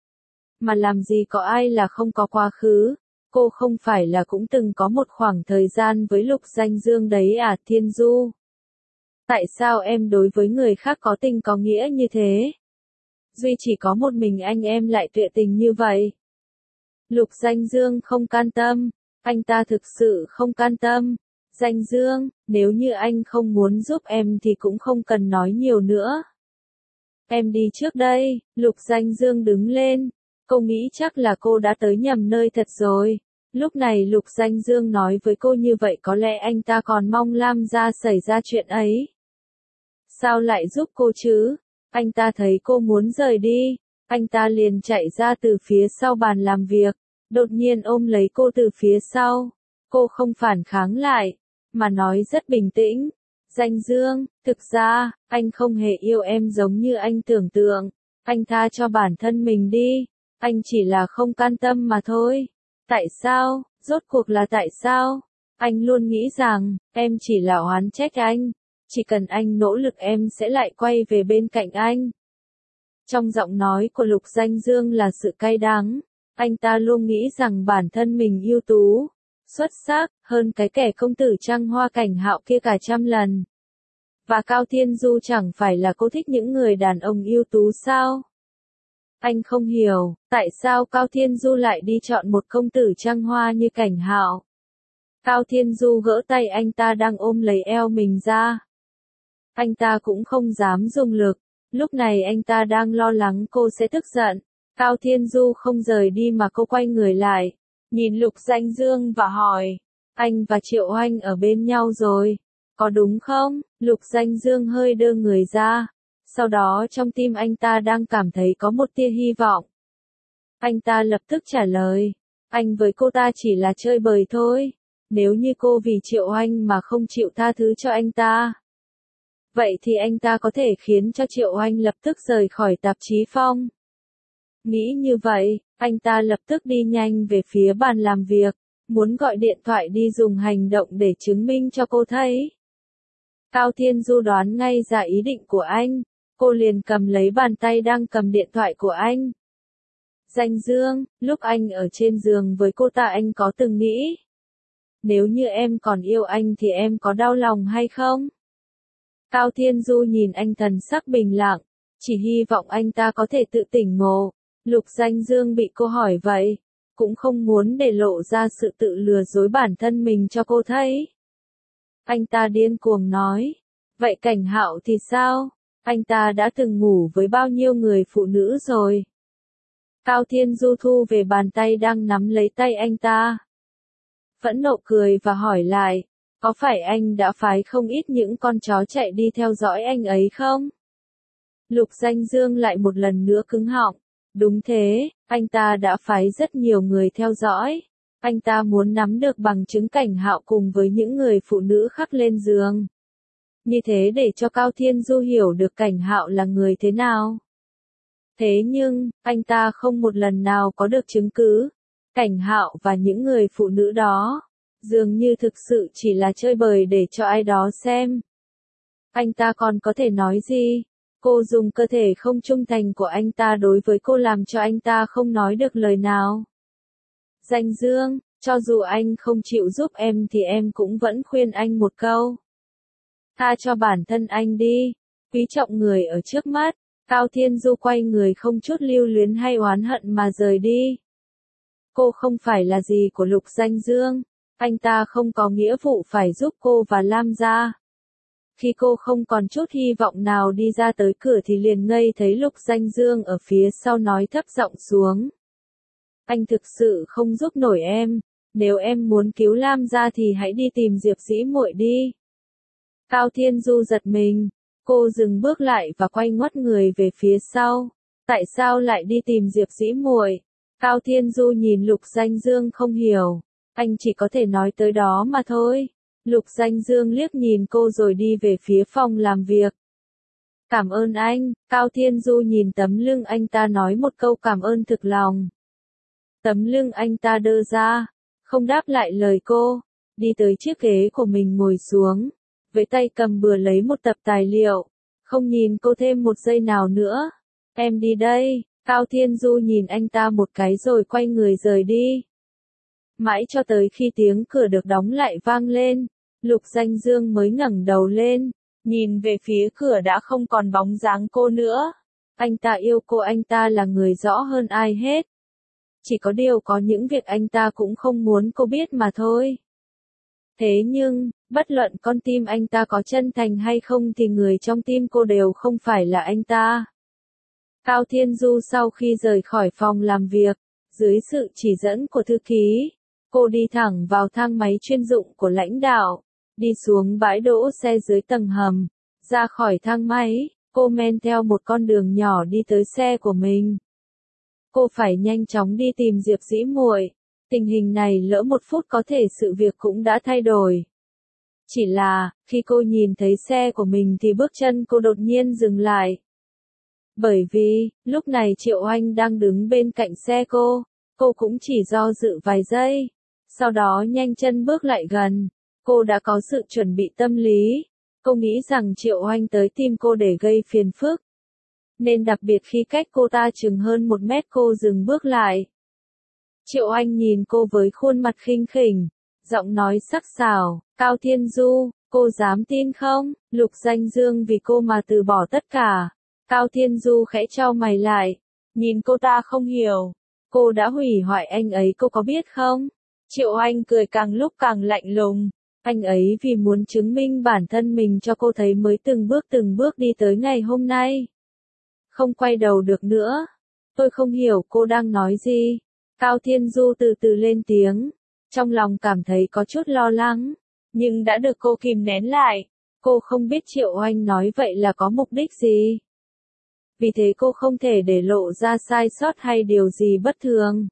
Mà làm gì có ai là không có quá khứ, cô không phải là cũng từng có một khoảng thời gian với Lục Danh Dương đấy à Thiên Du? Tại sao em đối với người khác có tình có nghĩa như thế? Duy chỉ có một mình anh em lại tuyệt tình như vậy. Lục Danh Dương không can tâm, anh ta thực sự không can tâm. Danh Dương, nếu như anh không muốn giúp em thì cũng không cần nói nhiều nữa. Em đi trước đây, Lục Danh Dương đứng lên. Cô nghĩ chắc là cô đã tới nhầm nơi thật rồi. Lúc này Lục Danh Dương nói với cô như vậy có lẽ anh ta còn mong Lam gia xảy ra chuyện ấy. Sao lại giúp cô chứ? Anh ta thấy cô muốn rời đi. Anh ta liền chạy ra từ phía sau bàn làm việc. Đột nhiên ôm lấy cô từ phía sau. Cô không phản kháng lại, mà nói rất bình tĩnh. Danh Dương, thực ra, anh không hề yêu em giống như anh tưởng tượng. Anh tha cho bản thân mình đi. Anh chỉ là không can tâm mà thôi. Tại sao? Rốt cuộc là tại sao? Anh luôn nghĩ rằng, em chỉ là oán trách anh. Chỉ cần anh nỗ lực em sẽ lại quay về bên cạnh anh. Trong giọng nói của Lục Danh Dương là sự cay đắng. Anh ta luôn nghĩ rằng bản thân mình ưu tú, xuất sắc, hơn cái kẻ công tử trăng hoa Cảnh Hạo kia cả trăm lần. Và Cao Thiên Du chẳng phải là cô thích những người đàn ông ưu tú sao? Anh không hiểu, tại sao Cao Thiên Du lại đi chọn một công tử trăng hoa như Cảnh Hạo? Cao Thiên Du gỡ tay anh ta đang ôm lấy eo mình ra. Anh ta cũng không dám dùng lực, lúc này anh ta đang lo lắng cô sẽ tức giận. Cao Thiên Du không rời đi mà cô quay người lại, nhìn Lục Danh Dương và hỏi, anh và Triệu Oanh ở bên nhau rồi, có đúng không? Lục Danh Dương hơi đơ người ra, sau đó trong tim anh ta đang cảm thấy có một tia hy vọng. Anh ta lập tức trả lời, anh với cô ta chỉ là chơi bời thôi, nếu như cô vì Triệu Oanh mà không chịu tha thứ cho anh ta. Vậy thì anh ta có thể khiến cho Triệu Oanh lập tức rời khỏi tạp chí Phong. Nghĩ như vậy, anh ta lập tức đi nhanh về phía bàn làm việc, muốn gọi điện thoại đi dùng hành động để chứng minh cho cô thấy. Cao Thiên Du đoán ngay ra ý định của anh, cô liền cầm lấy bàn tay đang cầm điện thoại của anh. Danh Dương, lúc anh ở trên giường với cô ta anh có từng nghĩ, nếu như em còn yêu anh thì em có đau lòng hay không? Cao Thiên Du nhìn anh thần sắc bình lặng, chỉ hy vọng anh ta có thể tự tỉnh ngộ. Lục Danh Dương bị cô hỏi vậy, cũng không muốn để lộ ra sự tự lừa dối bản thân mình cho cô thấy. Anh ta điên cuồng nói, vậy Cảnh Hạo thì sao? Anh ta đã từng ngủ với bao nhiêu người phụ nữ rồi? Cao Thiên Du thu về bàn tay đang nắm lấy tay anh ta. Phẫn nộ cười và hỏi lại, có phải anh đã phái không ít những con chó chạy đi theo dõi anh ấy không? Lục Danh Dương lại một lần nữa cứng họng. Đúng thế, anh ta đã phái rất nhiều người theo dõi. Anh ta muốn nắm được bằng chứng Cảnh Hạo cùng với những người phụ nữ khắc lên giường. Như thế để cho Cao Thiên Du hiểu được Cảnh Hạo là người thế nào. Thế nhưng, anh ta không một lần nào có được chứng cứ. Cảnh Hạo và những người phụ nữ đó, dường như thực sự chỉ là chơi bời để cho ai đó xem. Anh ta còn có thể nói gì? Cô dùng cơ thể không trung thành của anh ta đối với cô làm cho anh ta không nói được lời nào. Danh Dương, cho dù anh không chịu giúp em thì em cũng vẫn khuyên anh một câu. Tha cho bản thân anh đi, quý trọng người ở trước mắt. Cao Thiên Du quay người không chút lưu luyến hay oán hận mà rời đi. Cô không phải là gì của Lục Danh Dương, anh ta không có nghĩa vụ phải giúp cô và Lam gia. Khi cô không còn chút hy vọng nào đi ra tới cửa thì liền ngây thấy Lục Danh Dương ở phía sau nói thấp giọng xuống. Anh thực sự không giúp nổi em, nếu em muốn cứu Lam gia thì hãy đi tìm Diệp Dĩ Muội đi. Cao Thiên Du giật mình, cô dừng bước lại và quay ngoắt người về phía sau. Tại sao lại đi tìm Diệp Dĩ Muội? Cao Thiên Du nhìn Lục Danh Dương không hiểu, anh chỉ có thể nói tới đó mà thôi. Lục Danh Dương liếc nhìn cô rồi đi về phía phòng làm việc. Cảm ơn anh, Cao Thiên Du nhìn tấm lưng anh ta nói một câu cảm ơn thực lòng. Tấm lưng anh ta đơ ra, không đáp lại lời cô, đi tới chiếc ghế của mình ngồi xuống, với tay cầm bừa lấy một tập tài liệu, không nhìn cô thêm một giây nào nữa. Em đi đây, Cao Thiên Du nhìn anh ta một cái rồi quay người rời đi. Mãi cho tới khi tiếng cửa được đóng lại vang lên, Lục Danh Dương mới ngẩng đầu lên, nhìn về phía cửa đã không còn bóng dáng cô nữa. Anh ta yêu cô, anh ta là người rõ hơn ai hết. Chỉ có điều có những việc anh ta cũng không muốn cô biết mà thôi. Thế nhưng, bất luận con tim anh ta có chân thành hay không thì người trong tim cô đều không phải là anh ta. Cao Thiên Du sau khi rời khỏi phòng làm việc, dưới sự chỉ dẫn của thư ký, cô đi thẳng vào thang máy chuyên dụng của lãnh đạo, đi xuống bãi đỗ xe dưới tầng hầm, ra khỏi thang máy, cô men theo một con đường nhỏ đi tới xe của mình. Cô phải nhanh chóng đi tìm Diệp Dĩ Muội. Tình hình này lỡ một phút có thể sự việc cũng đã thay đổi. Chỉ là, khi cô nhìn thấy xe của mình thì bước chân cô đột nhiên dừng lại. Bởi vì, lúc này Triệu Anh đang đứng bên cạnh xe cô cũng chỉ do dự vài giây. Sau đó nhanh chân bước lại gần, cô đã có sự chuẩn bị tâm lý. Cô nghĩ rằng Triệu Anh tới tìm cô để gây phiền phức. Nên đặc biệt khi cách cô ta chừng hơn 1 mét cô dừng bước lại. Triệu Anh nhìn cô với khuôn mặt khinh khỉnh, giọng nói sắc sảo, Cao Thiên Du, cô dám tin không? Lục Danh Dương vì cô mà từ bỏ tất cả. Cao Thiên Du khẽ chau mày lại, nhìn cô ta không hiểu. Cô đã hủy hoại anh ấy, cô có biết không? Triệu Anh cười càng lúc càng lạnh lùng. Anh ấy vì muốn chứng minh bản thân mình cho cô thấy mới từng bước đi tới ngày hôm nay. Không quay đầu được nữa. Tôi không hiểu cô đang nói gì. Cao Thiên Du từ từ lên tiếng. Trong lòng cảm thấy có chút lo lắng. Nhưng đã được cô kìm nén lại. Cô không biết Triệu Anh nói vậy là có mục đích gì. Vì thế cô không thể để lộ ra sai sót hay điều gì bất thường.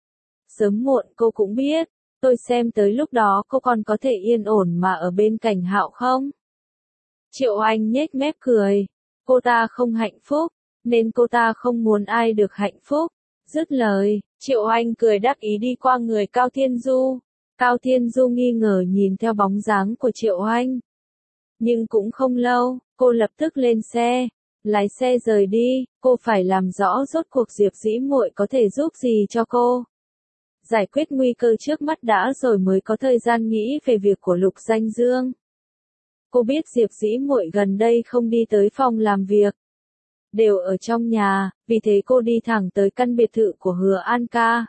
Sớm muộn cô cũng biết. Tôi xem tới lúc đó cô còn có thể yên ổn mà ở bên Cảnh Hạo không? Triệu Anh nhếch mép cười. Cô ta không hạnh phúc, nên cô ta không muốn ai được hạnh phúc. Dứt lời, Triệu Anh cười đắc ý đi qua người Cao Thiên Du. Cao Thiên Du nghi ngờ nhìn theo bóng dáng của Triệu Anh. Nhưng cũng không lâu, cô lập tức lên xe, lái xe rời đi. Cô phải làm rõ rốt cuộc Diệp Dĩ Muội có thể giúp gì cho cô. Giải quyết nguy cơ trước mắt đã rồi mới có thời gian nghĩ về việc của Lục Danh Dương. Cô biết Diệp Dĩ Muội gần đây không đi tới phòng làm việc, đều ở trong nhà, vì thế cô đi thẳng tới căn biệt thự của Hứa An Ca.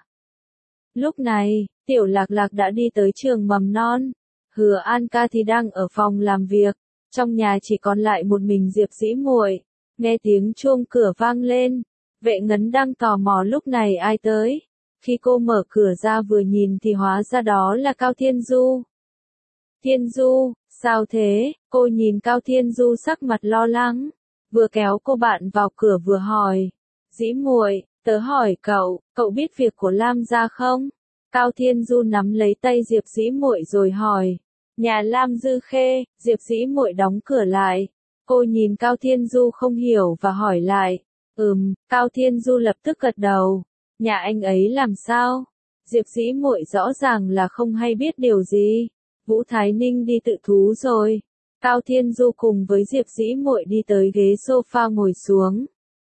Lúc này, Tiểu Lạc Lạc đã đi tới trường mầm non, Hứa An Ca thì đang ở phòng làm việc, trong nhà chỉ còn lại một mình Diệp Dĩ Muội. Nghe tiếng chuông cửa vang lên, Vệ Ngấn đang tò mò lúc này ai tới. Khi cô mở cửa ra vừa nhìn thì hóa ra đó là Cao Thiên Du. Thiên Du, sao thế? Cô nhìn Cao Thiên Du sắc mặt lo lắng. vừa kéo cô bạn vào cửa vừa hỏi. Dĩ muội, tớ hỏi cậu, cậu biết việc của Lam gia không? Cao Thiên Du nắm lấy tay Diệp Dĩ muội rồi hỏi. Nhà Lam Dư Khê, Diệp Dĩ muội đóng cửa lại. Cô nhìn Cao Thiên Du không hiểu và hỏi lại. Cao Thiên Du lập tức gật đầu. Nhà anh ấy làm sao? Diệp Dĩ muội rõ ràng là không hay biết điều gì. Vũ Thái Ninh đi tự thú rồi. Cao Thiên Du cùng với Diệp Dĩ muội đi tới ghế sofa ngồi xuống.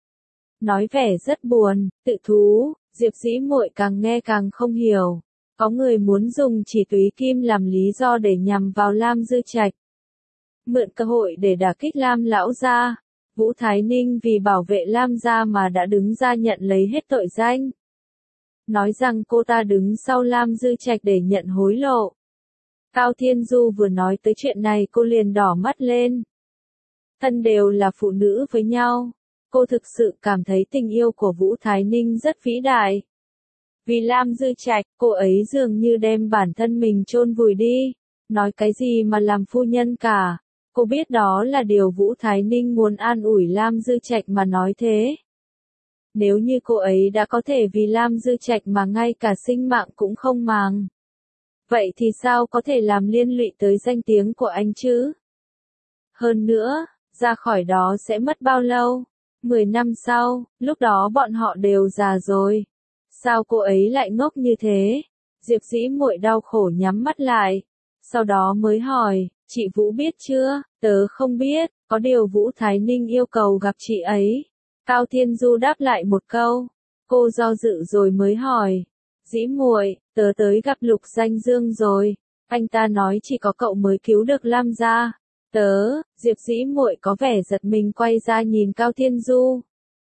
Nói vẻ rất buồn, tự thú, Diệp Dĩ muội càng nghe càng không hiểu. Có người muốn dùng chỉ túy kim làm lý do để nhằm vào Lam Dư Trạch. Mượn cơ hội để đả kích Lam lão gia. Vũ Thái Ninh vì bảo vệ Lam gia mà đã đứng ra nhận lấy hết tội danh. Nói rằng cô ta đứng sau Lam Dư Trạch để nhận hối lộ. Cao Thiên Du vừa nói tới chuyện này cô liền đỏ mắt lên. Thân đều là phụ nữ với nhau. Cô thực sự cảm thấy tình yêu của Vũ Thái Ninh rất vĩ đại. Vì Lam Dư Trạch, cô ấy dường như đem bản thân mình chôn vùi đi. Nói cái gì mà làm phu nhân cả. Cô biết đó là điều Vũ Thái Ninh muốn an ủi Lam Dư Trạch mà nói thế. Nếu như cô ấy đã có thể vì Lam Dư Trạch mà ngay cả sinh mạng cũng không màng. Vậy thì sao có thể làm liên lụy tới danh tiếng của anh chứ? Hơn nữa, ra khỏi đó sẽ mất bao lâu? 10 năm sau, lúc đó bọn họ đều già rồi. Sao cô ấy lại ngốc như thế? Diệp Dĩ muội đau khổ nhắm mắt lại. Sau đó mới hỏi, chị Vũ biết chưa? Tớ không biết, có điều Vũ Thái Ninh yêu cầu gặp chị ấy. Cao Thiên Du đáp lại một câu. Cô do dự rồi mới hỏi. Dĩ muội, tớ tới gặp Lục Danh Dương rồi. Anh ta nói chỉ có cậu mới cứu được Lam gia. Diệp Dĩ muội có vẻ giật mình quay ra nhìn Cao Thiên Du.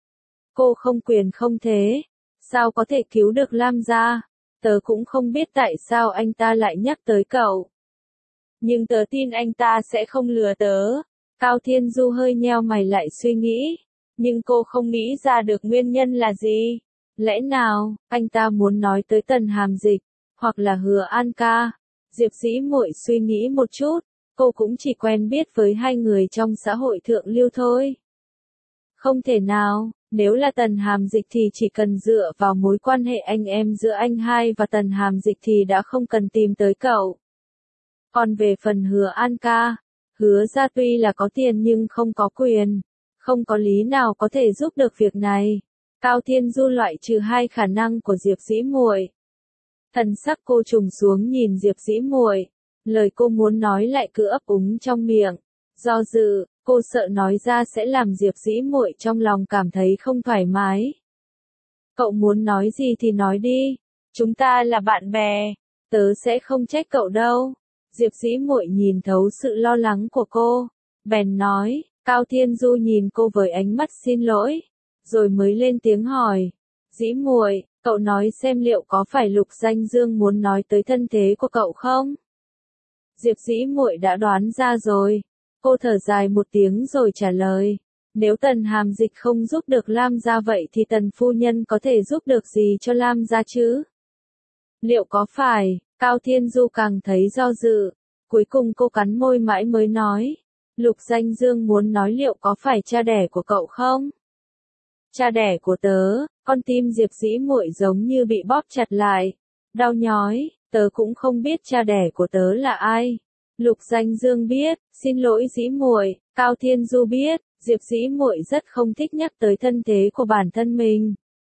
Cô không quyền không thế. Sao có thể cứu được Lam gia? Tớ cũng không biết tại sao anh ta lại nhắc tới cậu. Nhưng tớ tin anh ta sẽ không lừa tớ. Cao Thiên Du hơi nheo mày lại suy nghĩ. Nhưng cô không nghĩ ra được nguyên nhân là gì. Lẽ nào, anh ta muốn nói tới Tần Hàm Dịch, hoặc là Hứa An Ca? Diệp Dĩ muội suy nghĩ một chút, cô cũng chỉ quen biết với hai người trong xã hội thượng lưu thôi. Không thể nào, nếu là Tần Hàm Dịch thì chỉ cần dựa vào mối quan hệ anh em giữa anh hai và Tần Hàm Dịch thì đã không cần tìm tới cậu. Còn về phần Hứa An Ca, Hứa ra tuy là có tiền nhưng không có quyền, không có lý nào có thể giúp được việc này. Cao Thiên Du loại trừ hai khả năng của Diệp Dĩ muội. Thần sắc cô trùng xuống nhìn Diệp Dĩ muội, lời cô muốn nói lại cứ ấp úng trong miệng. Do dự, cô sợ nói ra sẽ làm Diệp Dĩ muội trong lòng cảm thấy không thoải mái. Cậu muốn nói gì thì nói đi, chúng ta là bạn bè, tớ sẽ không trách cậu đâu. Diệp Dĩ muội nhìn thấu sự lo lắng của cô, bèn nói. Cao Thiên Du nhìn cô với ánh mắt xin lỗi, rồi mới lên tiếng hỏi. Dĩ muội, cậu nói xem liệu có phải Lục Danh Dương muốn nói tới thân thế của cậu không? Diệp Dĩ muội đã đoán ra rồi. Cô thở dài một tiếng rồi trả lời. Nếu Tần Hàm Dịch không giúp được Lam gia vậy thì Tần phu nhân có thể giúp được gì cho Lam gia chứ? Liệu có phải? Cao Thiên Du càng thấy do dự. Cuối cùng cô cắn môi mãi mới nói. Lục Danh Dương muốn nói liệu có phải cha đẻ của cậu không? Cha đẻ của tớ. Con tim Diệp Dĩ muội giống như bị bóp chặt lại. Đau nhói, tớ cũng không biết cha đẻ của tớ là ai. Lục Danh Dương biết, xin lỗi Dĩ muội. Cao Thiên Du biết, Diệp Dĩ muội rất không thích nhắc tới thân thế của bản thân mình.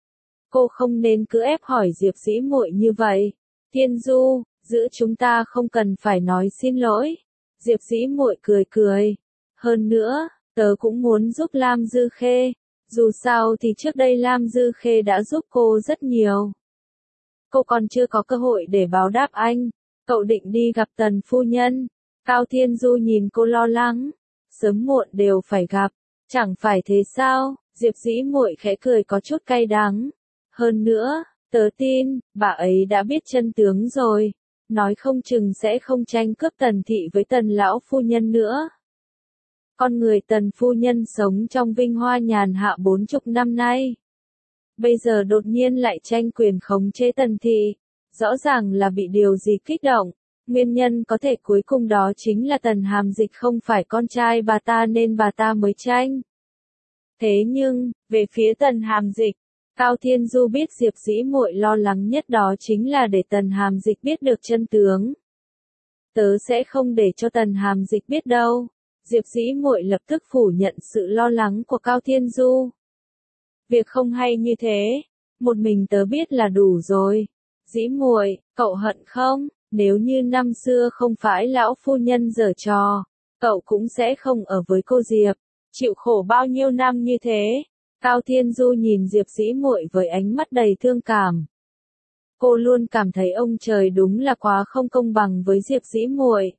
Cô không nên cứ ép hỏi Diệp Dĩ muội như vậy. Thiên Du, giữa chúng ta không cần phải nói xin lỗi. Diệp Dĩ muội cười cười. Hơn nữa, tớ cũng muốn giúp Lam Dư Khê. Dù sao thì trước đây Lam Dư Khê đã giúp cô rất nhiều. Cô còn chưa có cơ hội để báo đáp anh. Cậu định đi gặp Tần phu nhân. Cao Thiên Du nhìn cô lo lắng. Sớm muộn đều phải gặp. Chẳng phải thế sao? Diệp Dĩ muội khẽ cười có chút cay đắng. Hơn nữa, tớ tin, bà ấy đã biết chân tướng rồi. Nói không chừng sẽ không tranh cướp Tần thị với Tần lão phu nhân nữa. Con người Tần phu nhân sống trong vinh hoa nhàn hạ 40 năm nay. Bây giờ đột nhiên lại tranh quyền khống chế Tần thị. Rõ ràng là bị điều gì kích động. Nguyên nhân có thể cuối cùng đó chính là Tần Hàm Dịch không phải con trai bà ta nên bà ta mới tranh. Thế nhưng, về phía Tần Hàm Dịch, Cao Thiên Du biết Diệp Dĩ Muội lo lắng nhất đó chính là để Tần Hàm Dịch biết được chân tướng. Tớ sẽ không để cho Tần Hàm Dịch biết đâu. Diệp Dĩ Muội lập tức phủ nhận sự lo lắng của Cao Thiên Du. Việc không hay như thế, một mình tớ biết là đủ rồi. Dĩ Muội, cậu hận không? Nếu như năm xưa không phải lão phu nhân giở trò, cậu cũng sẽ không ở với cô Diệp, chịu khổ bao nhiêu năm như thế. Cao Thiên Du nhìn Diệp Dĩ Muội với ánh mắt đầy thương cảm. Cô luôn cảm thấy ông trời đúng là quá không công bằng với Diệp Dĩ Muội.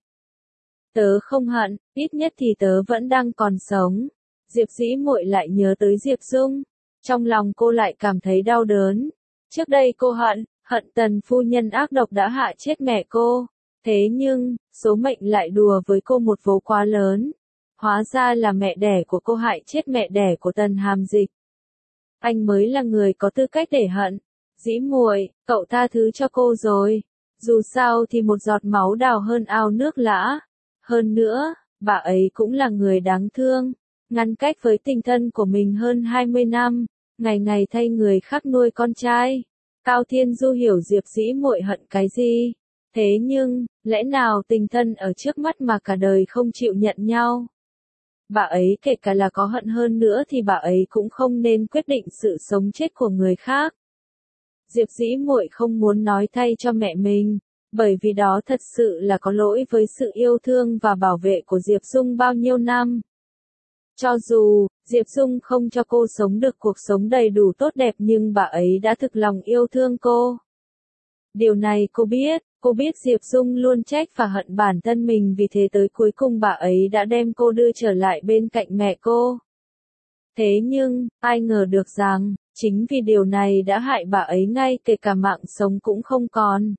Tớ không hận, ít nhất thì tớ vẫn đang còn sống. Diệp Dĩ Muội lại nhớ tới Diệp Dung, trong lòng cô lại cảm thấy đau đớn. Trước đây cô hận Tần phu nhân ác độc đã hại chết mẹ cô. Thế nhưng, số mệnh lại đùa với cô một vố quá lớn. Hóa ra là mẹ đẻ của cô hại chết mẹ đẻ của Tần Hàm Dịch. Anh mới là người có tư cách để hận. Dĩ Muội, cậu tha thứ cho cô rồi. Dù sao thì một giọt máu đào hơn ao nước lã. Hơn nữa, bà ấy cũng là người đáng thương. Ngăn cách với tình thân của mình hơn 20 năm, ngày ngày thay người khác nuôi con trai. Cao Thiên Du hiểu Diệp Dĩ Muội hận cái gì. Thế nhưng, lẽ nào tình thân ở trước mắt mà cả đời không chịu nhận nhau? Bà ấy kể cả là có hận hơn nữa thì bà ấy cũng không nên quyết định sự sống chết của người khác. Diệp Dĩ Muội không muốn nói thay cho mẹ mình, bởi vì đó thật sự là có lỗi với sự yêu thương và bảo vệ của Diệp Dung bao nhiêu năm. Cho dù, Diệp Dung không cho cô sống được cuộc sống đầy đủ tốt đẹp nhưng bà ấy đã thực lòng yêu thương cô. Điều này cô biết Diệp Dung luôn trách và hận bản thân mình vì thế tới cuối cùng bà ấy đã đem cô đưa trở lại bên cạnh mẹ cô. Thế nhưng, ai ngờ được rằng, chính vì điều này đã hại bà ấy ngay kể cả mạng sống cũng không còn.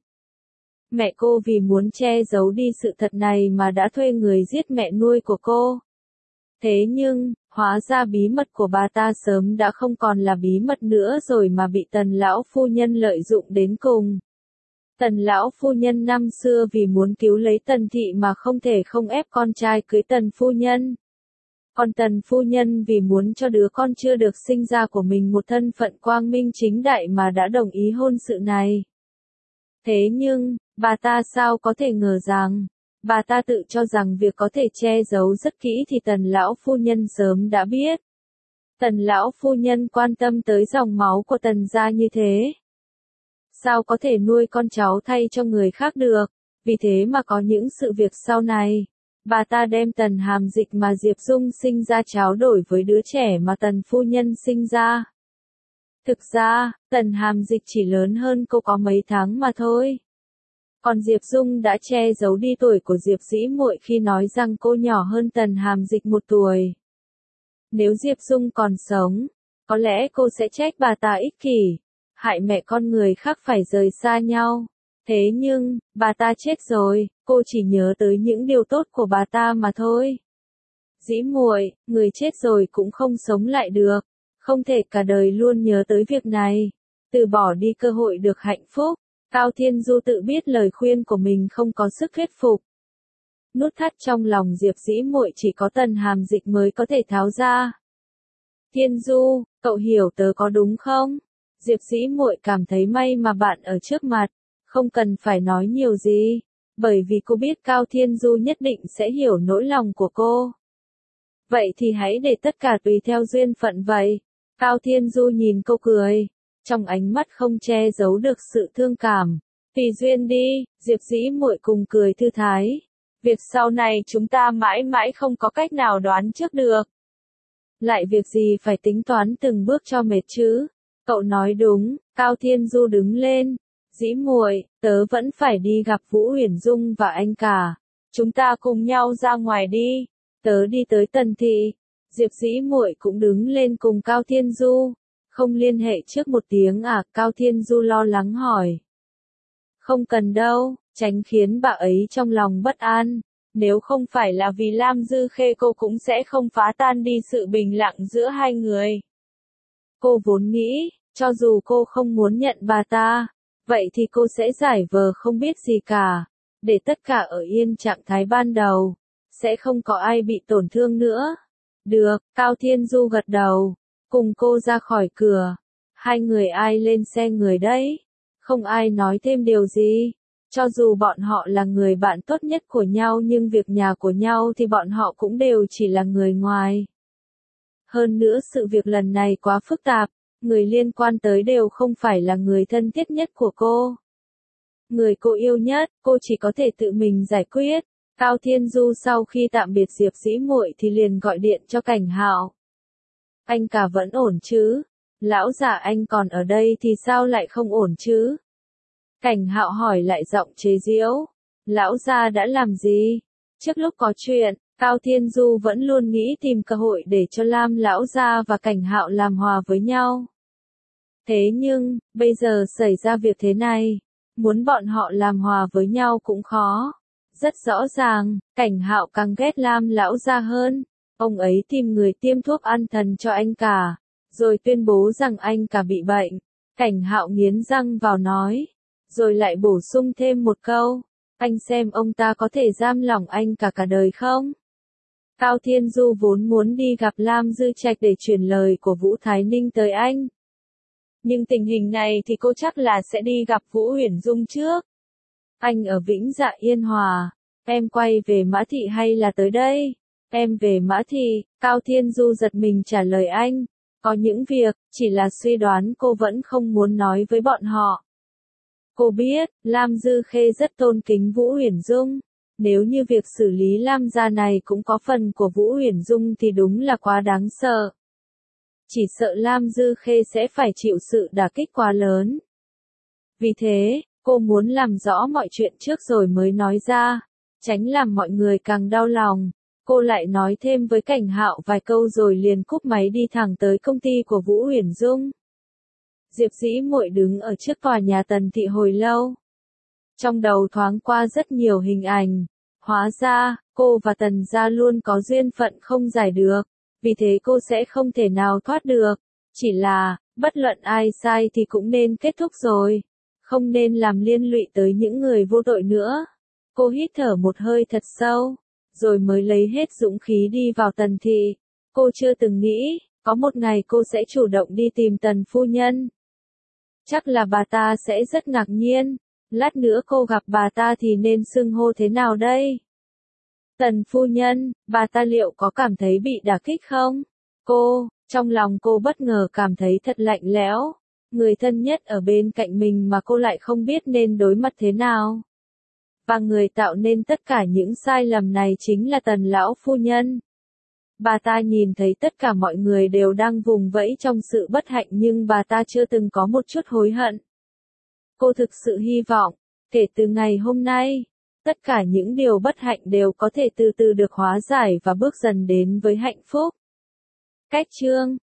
Mẹ cô vì muốn che giấu đi sự thật này mà đã thuê người giết mẹ nuôi của cô. Thế nhưng, hóa ra bí mật của bà ta sớm đã không còn là bí mật nữa rồi mà bị Tần lão phu nhân lợi dụng đến cùng. Tần lão phu nhân năm xưa vì muốn cứu lấy Tần thị mà không thể không ép con trai cưới Tần phu nhân. Còn Tần phu nhân vì muốn cho đứa con chưa được sinh ra của mình một thân phận quang minh chính đại mà đã đồng ý hôn sự này. Thế nhưng, bà ta sao có thể ngờ rằng, bà ta tự cho rằng việc có thể che giấu rất kỹ thì Tần lão phu nhân sớm đã biết. Tần lão phu nhân quan tâm tới dòng máu của Tần gia như thế. Sao có thể nuôi con cháu thay cho người khác được, vì thế mà có những sự việc sau này. Bà ta đem Tần Hàm Dịch mà Diệp Dung sinh ra tráo đổi với đứa trẻ mà Tần phu nhân sinh ra. Thực ra, Tần Hàm Dịch chỉ lớn hơn cô có mấy tháng mà thôi. Còn Diệp Dung đã che giấu đi tuổi của Diệp Dĩ Muội khi nói rằng cô nhỏ hơn Tần Hàm Dịch 1 tuổi. Nếu Diệp Dung còn sống, có lẽ cô sẽ trách bà ta ích kỷ, hại mẹ con người khác phải rời xa nhau. Thế nhưng, bà ta chết rồi, cô chỉ nhớ tới những điều tốt của bà ta mà thôi. Dĩ Muội, người chết rồi cũng không sống lại được, không thể cả đời luôn nhớ tới việc này, từ bỏ đi cơ hội được hạnh phúc. Cao Thiên Du tự biết lời khuyên của mình không có sức thuyết phục. Nút thắt trong lòng Diệp Dĩ Muội chỉ có Tần Hàm Dịch mới có thể tháo ra. Thiên Du, cậu hiểu tớ có đúng không? Diệp Dĩ Muội cảm thấy may mà bạn ở trước mặt, không cần phải nói nhiều gì, bởi vì cô biết Cao Thiên Du nhất định sẽ hiểu nỗi lòng của cô. Vậy thì hãy để tất cả tùy theo duyên phận vậy. Cao Thiên Du nhìn cô cười, trong ánh mắt không che giấu được sự thương cảm. Tùy duyên đi, Diệp Dĩ Muội cùng cười thư thái. Việc sau này chúng ta mãi mãi không có cách nào đoán trước được. Lại việc gì phải tính toán từng bước cho mệt chứ? Cậu nói đúng. Cao Thiên Du đứng lên. Dĩ Muội, tớ vẫn phải đi gặp Vũ Huyền Dung và anh cả. Chúng ta cùng nhau ra ngoài đi. Tớ đi tới Tần thị. Diệp Dĩ Muội cũng đứng lên cùng Cao Thiên Du. Không liên hệ trước một tiếng à? Cao Thiên Du lo lắng hỏi. Không cần đâu, tránh khiến bà ấy trong lòng bất an. Nếu không phải là vì Lam Dư Khê cô cũng sẽ không phá tan đi sự bình lặng giữa hai người. Cô vốn nghĩ, cho dù cô không muốn nhận bà ta, vậy thì cô sẽ giải vờ không biết gì cả, để tất cả ở yên trạng thái ban đầu, sẽ không có ai bị tổn thương nữa. Được, Cao Thiên Du gật đầu, cùng cô ra khỏi cửa. Hai người ai lên xe người đấy? Không ai nói thêm điều gì. Cho dù bọn họ là người bạn tốt nhất của nhau nhưng việc nhà của nhau thì bọn họ cũng đều chỉ là người ngoài. Hơn nữa sự việc lần này quá phức tạp, người liên quan tới đều không phải là người thân thiết nhất của cô. Người cô yêu nhất, cô chỉ có thể tự mình giải quyết. Cao Thiên Du sau khi tạm biệt Diệp Dĩ Muội thì liền gọi điện cho Cảnh Hạo. Anh cả vẫn ổn chứ? Lão già anh còn ở đây thì sao lại không ổn chứ? Cảnh Hạo hỏi lại giọng chế giễu. Lão già đã làm gì? Trước lúc có chuyện, Cao Thiên Du vẫn luôn nghĩ tìm cơ hội để cho Lam lão gia và Cảnh Hạo làm hòa với nhau. Thế nhưng, bây giờ xảy ra việc thế này, muốn bọn họ làm hòa với nhau cũng khó. Rất rõ ràng, Cảnh Hạo càng ghét Lam lão gia hơn. Ông ấy tìm người tiêm thuốc an thần cho anh cả, rồi tuyên bố rằng anh cả bị bệnh. Cảnh Hạo nghiến răng vào nói, rồi lại bổ sung thêm một câu, anh xem ông ta có thể giam lỏng anh cả đời không? Cao Thiên Du vốn muốn đi gặp Lam Dư Trạch để truyền lời của Vũ Thái Ninh tới anh. Nhưng tình hình này thì cô chắc là sẽ đi gặp Vũ Huyền Dung trước. Anh ở Vĩnh Dạ Yên Hòa, em quay về Mã Thị hay là tới đây? Em về Mã Thị, Cao Thiên Du giật mình trả lời anh. Có những việc, chỉ là suy đoán cô vẫn không muốn nói với bọn họ. Cô biết, Lam Dư Khê rất tôn kính Vũ Huyền Dung. Nếu như việc xử lý Lam gia này cũng có phần của Vũ Huyền Dung thì đúng là quá đáng sợ. Chỉ sợ Lam Dư Khê sẽ phải chịu sự đả kích quá lớn. Vì thế, cô muốn làm rõ mọi chuyện trước rồi mới nói ra, tránh làm mọi người càng đau lòng. Cô lại nói thêm với Cảnh Hạo vài câu rồi liền cúp máy đi thẳng tới công ty của Vũ Huyền Dung. Diệp Dĩ Muội đứng ở trước tòa nhà Tần Thị hồi lâu. Trong đầu thoáng qua rất nhiều hình ảnh. Hóa ra, cô và Tần gia luôn có duyên phận không giải được. Vì thế cô sẽ không thể nào thoát được. Chỉ là, bất luận ai sai thì cũng nên kết thúc rồi. Không nên làm liên lụy tới những người vô tội nữa. Cô hít thở một hơi thật sâu, rồi mới lấy hết dũng khí đi vào Tần Thị. Cô chưa từng nghĩ, có một ngày cô sẽ chủ động đi tìm Tần phu nhân. Chắc là bà ta sẽ rất ngạc nhiên. Lát nữa cô gặp bà ta thì nên xưng hô thế nào đây? Tần phu nhân, bà ta liệu có cảm thấy bị đả kích không? Trong lòng cô bất ngờ cảm thấy thật lạnh lẽo. Người thân nhất ở bên cạnh mình mà cô lại không biết nên đối mặt thế nào. Và người tạo nên tất cả những sai lầm này chính là Tần lão phu nhân. Bà ta nhìn thấy tất cả mọi người đều đang vùng vẫy trong sự bất hạnh nhưng bà ta chưa từng có một chút hối hận. Cô thực sự hy vọng, kể từ ngày hôm nay, tất cả những điều bất hạnh đều có thể từ từ được hóa giải và bước dần đến với hạnh phúc. Cách chương